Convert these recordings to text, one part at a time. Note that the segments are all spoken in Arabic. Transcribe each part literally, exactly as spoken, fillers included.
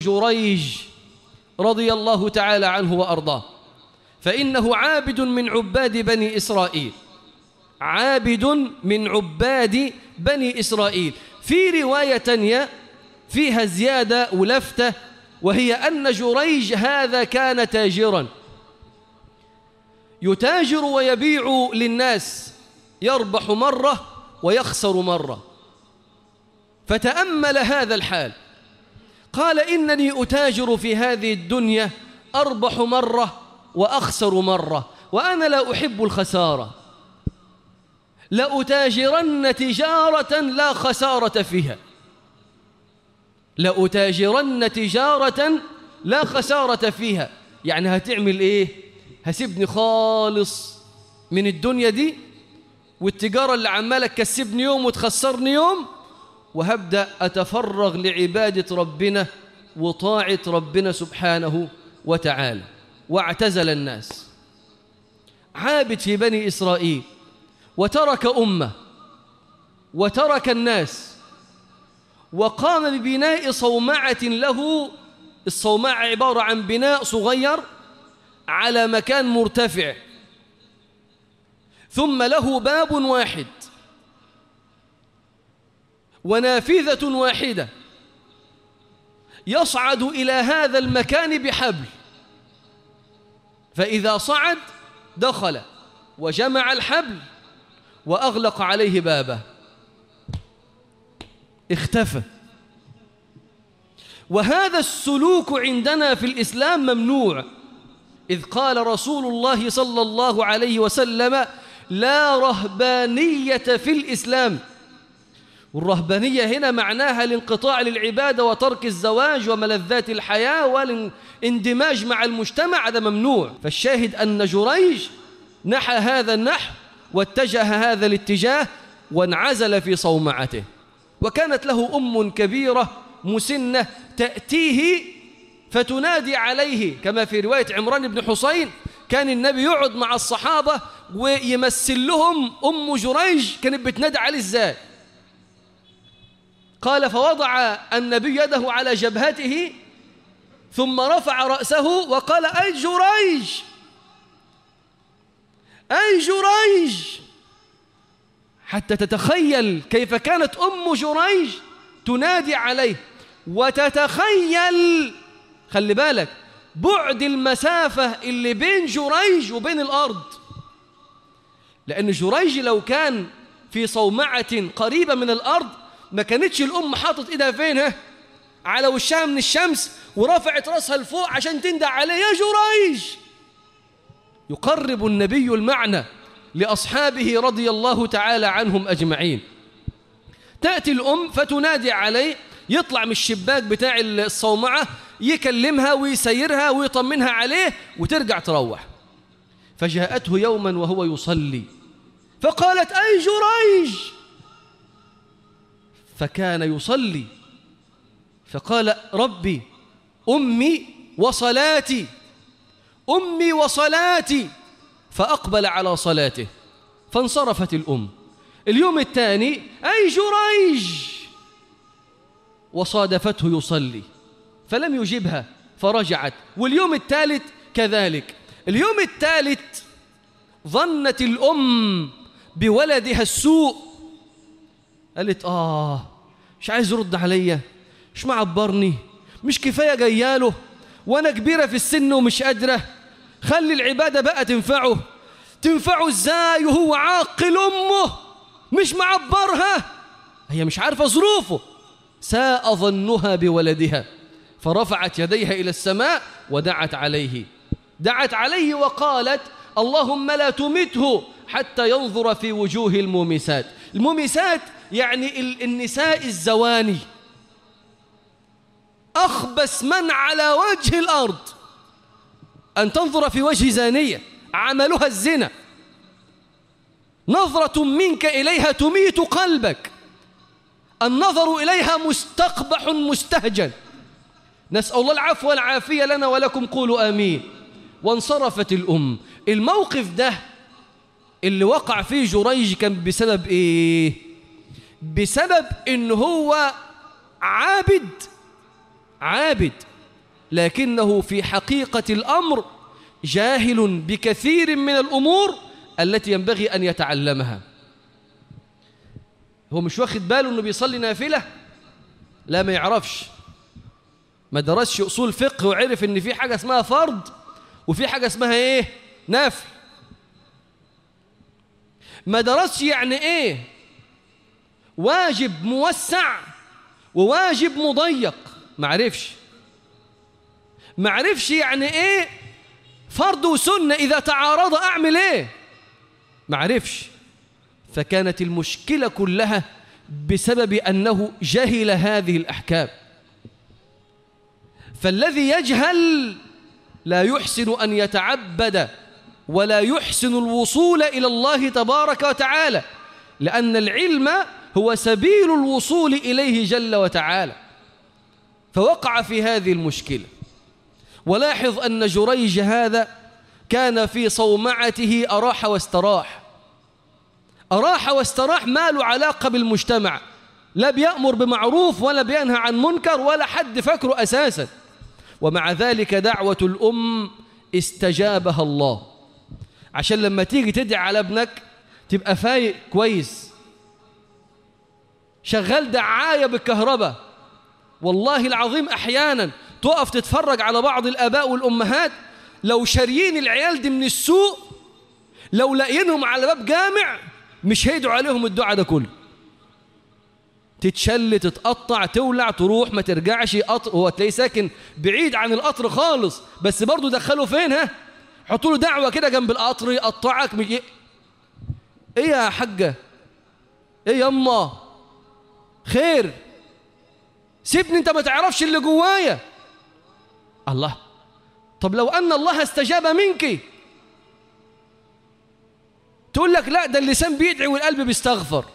جريج رضي الله تعالى عنه وأرضاه، فإنه عابد من عباد بني إسرائيل، عابد من عباد بني إسرائيل. في رواية تانية فيها زيادة ولفتة، وهي أن جريج هذا كان تاجرا يتاجر ويبيع للناس، يربح مرة ويخسر مرة. فتأمل هذا الحال، قال إنني أتاجر في هذه الدنيا، أربح مرة وأخسر مرة، وأنا لا أحب الخسارة، لأتاجرن تجارة لا خسارة فيها، لأتاجرن تجارة لا خسارة فيها. يعني هتعمل إيه؟ هسيبني خالص من الدنيا دي والتجارة اللي عمالك كسبني يوم وتخسرني يوم، وهبدأ أتفرغ لعبادة ربنا وطاعة ربنا سبحانه وتعالى. واعتزل الناس، عابد في بني إسرائيل، وترك أمة وترك الناس، وقام ببناء صومعة له. الصومعة عبارة عن بناء صغير على مكان مرتفع، ثم له باب واحد ونافذة واحدة، يصعد إلى هذا المكان بحبل، فإذا صعد دخل وجمع الحبل وأغلق عليه بابه، اختفى. وهذا السلوك عندنا في الإسلام ممنوع، إذ قال رسول الله صلى الله عليه وسلم: لا رهبانية في الإسلام. والرهبانية هنا معناها الانقطاع للعبادة وترك الزواج وملذات الحياة والاندماج مع المجتمع، هذا ممنوع. فالشاهد أن جريج نحى هذا النحو واتجه هذا الاتجاه وانعزل في صومعته. وكانت له أم كبيرة مسنة تأتيه فتنادي عليه، كما في رواية عمران بن حسين كان النبي يقعد مع الصحابة ويمثل لهم أم جريج كانت بتنادي عليه إزاي. قال: فوضع النبي يده على جبهته ثم رفع رأسه وقال: أي جريج، أي جريج، حتى تتخيل كيف كانت أم جريج تنادي عليه، وتتخيل، خلي بالك، بعد المسافة اللي بين جريج وبين الأرض، لأن جريج لو كان في صومعة قريبة من الأرض ما كانتش الأم حاطت إيدها فينها على وشها من الشمس ورفعت رأسها لفوق عشان تندع عليه: يا جريج. يقرب النبي المعنى لأصحابه رضي الله تعالى عنهم أجمعين. تأتي الأم فتنادي عليه، يطلع من الشباك بتاع الصومعة يكلمها ويسيرها ويطمنها عليه وترجع تروح. فجاءته يوما وهو يصلي فقالت: أي جريج. فكان يصلي فقال: ربي، أمي وصلاتي، أمي وصلاتي. فأقبل على صلاته فانصرفت الأم. اليوم الثاني: أي جريج. وصادفته يصلي فلم يجبها فرجعت. واليوم الثالث كذلك. اليوم الثالث ظنت الأم بولدها السوء، قالت: آه مش عايز يرد عليا، مش معبرني، مش كفاية جياله، وأنا كبيرة في السن ومش قادرة، خلي العبادة بقى تنفعه. تنفعه إزاي وهو عاقل أمه مش معبرها؟ هي مش عارفة ظروفه. ساء ظنها بولدها، فرفعت يديها إلى السماء ودعت عليه، دعت عليه وقالت: اللهم لا تمته حتى ينظر في وجوه المومسات. المومسات يعني النساء الزواني، أخبث من على وجه الأرض أن تنظر في وجه زانية عملها الزنا، نظرة منك إليها تميت قلبك، النظر إليها مستقبح مستهجن. نسأل الله العفو والعافية لنا ولكم، قولوا آمين. وانصرفت الأم. الموقف ده اللي وقع فيه جريج كان بسبب إيه؟ بسبب إن هو عابد عابد لكنه في حقيقة الأمر جاهل بكثير من الأمور التي ينبغي أن يتعلمها. هو مش واخد باله أنه بيصلي نافلة؟ لا، ما يعرفش، ما درسش أصول فقه وعرف أن في حاجة اسمها فرض وفي حاجة اسمها إيه؟ نافل. ما درسش يعني إيه واجب موسع وواجب مضيق، ما عرفش. ما عرفش يعني إيه فرض وسنة، إذا تعارض أعمل إيه، ما عرفش. فكانت المشكلة كلها بسبب أنه جهل هذه الأحكام. فالذي يجهل لا يحسن أن يتعبد ولا يحسن الوصول إلى الله تبارك وتعالى، لأن العلم هو سبيل الوصول إليه جل وتعالى. فوقع في هذه المشكلة. ولاحظ أن جريج هذا كان في صومعته أراح واستراح. أراح واستراح ما له علاقة بالمجتمع، لا بيأمر بمعروف ولا بينهى عن منكر ولا حد فكره أساسا. ومع ذلك دعوة الأم استجابها الله، عشان لما تيجي تدعي على ابنك تبقى فايق كويس. شغال دعاية بالكهرباء، والله العظيم أحيانا تقف تتفرج على بعض الآباء والأمهات لو شاريين العيال دي من السوق، لو لاقينهم على باب جامع مش هيدعوا عليهم الدعاء ده كله. تتشل، تتقطع، تولع، تروح، ما ترجعش. قطر، هو تلاقيه ساكن بعيد عن القطر خالص، بس برضه دخله فين؟ ها، حطوا له دعوة كده جنب القطر يقطعك. ايه يا حاجة، ايه يما، خير، سيبني، انت ما تعرفش اللي جوايا. الله، طب لو أن الله استجاب منك، تقول لك لا ده اللسان بيدعي والقلب بيستغفر.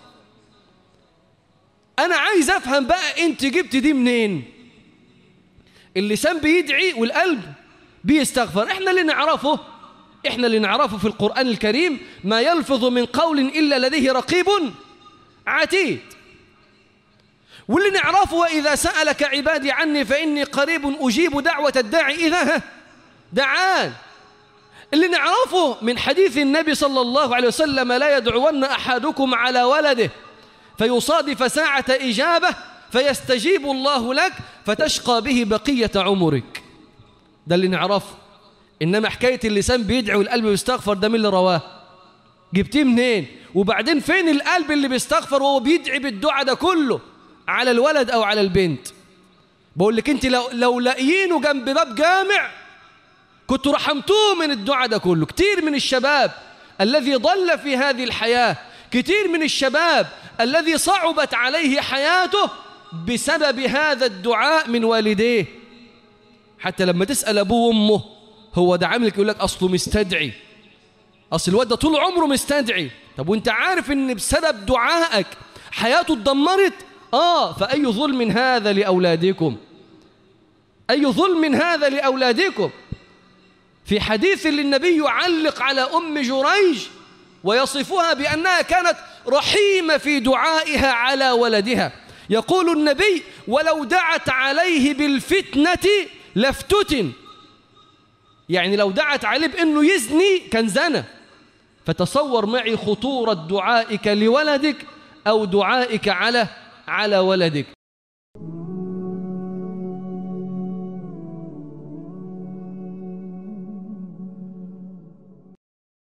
أنا عايز أفهم بقى أنت جبت دي منين؟ اللسان بيدعي والقلب بيستغفر. إحنا اللي نعرفه إحنا اللي نعرفه في القرآن الكريم ما يلفظ من قول إلا لديه رقيب عتيد. واللي نعرفه وإذا سألك عبادي عني فإني قريب أجيب دعوة الداعي إذا دعان. اللي نعرفه من حديث النبي صلى الله عليه وسلم لا يدعون أحدكم على ولده فيصادف ساعة إجابة فيستجيب الله لك فتشقى به بقية عمرك. ده اللي نعرفه. إنما حكاية اللسان بيدعي والقلب بيستغفر ده من اللي رواه؟ جبتيه منين؟ وبعدين فين القلب اللي بيستغفر وهو بيدعي بالدعاء ده كله على الولد أو على البنت؟ بقول لك أنت لو, لو لاقيينه جنب باب جامع كنتوا رحمتوه من الدعاء ده كله. كتير من الشباب الذي ضل في هذه الحياة، كتير من الشباب الذي صعبت عليه حياته بسبب هذا الدعاء من والديه. حتى لما تسأل أبوه وأمه هو ده عاملك، يقول لك أصله مستدعي، أصل الواد ده طول عمره مستدعي. طب وانت عارف ان بسبب دعائك حياته اتدمرت؟ آه فأي ظلم هذا لأولادكم، أي ظلم هذا لأولادكم. في حديث للنبي يعلق على أم جريج ويصفها بأنها كانت رحيمة في دعائها على ولدها. يقول النبي ولو دعت عليه بالفتنة لافتتن، يعني لو دعت عليه بأنه يزني كان زنى. فتصور معي خطورة دعائك لولدك أو دعائك على على ولدك.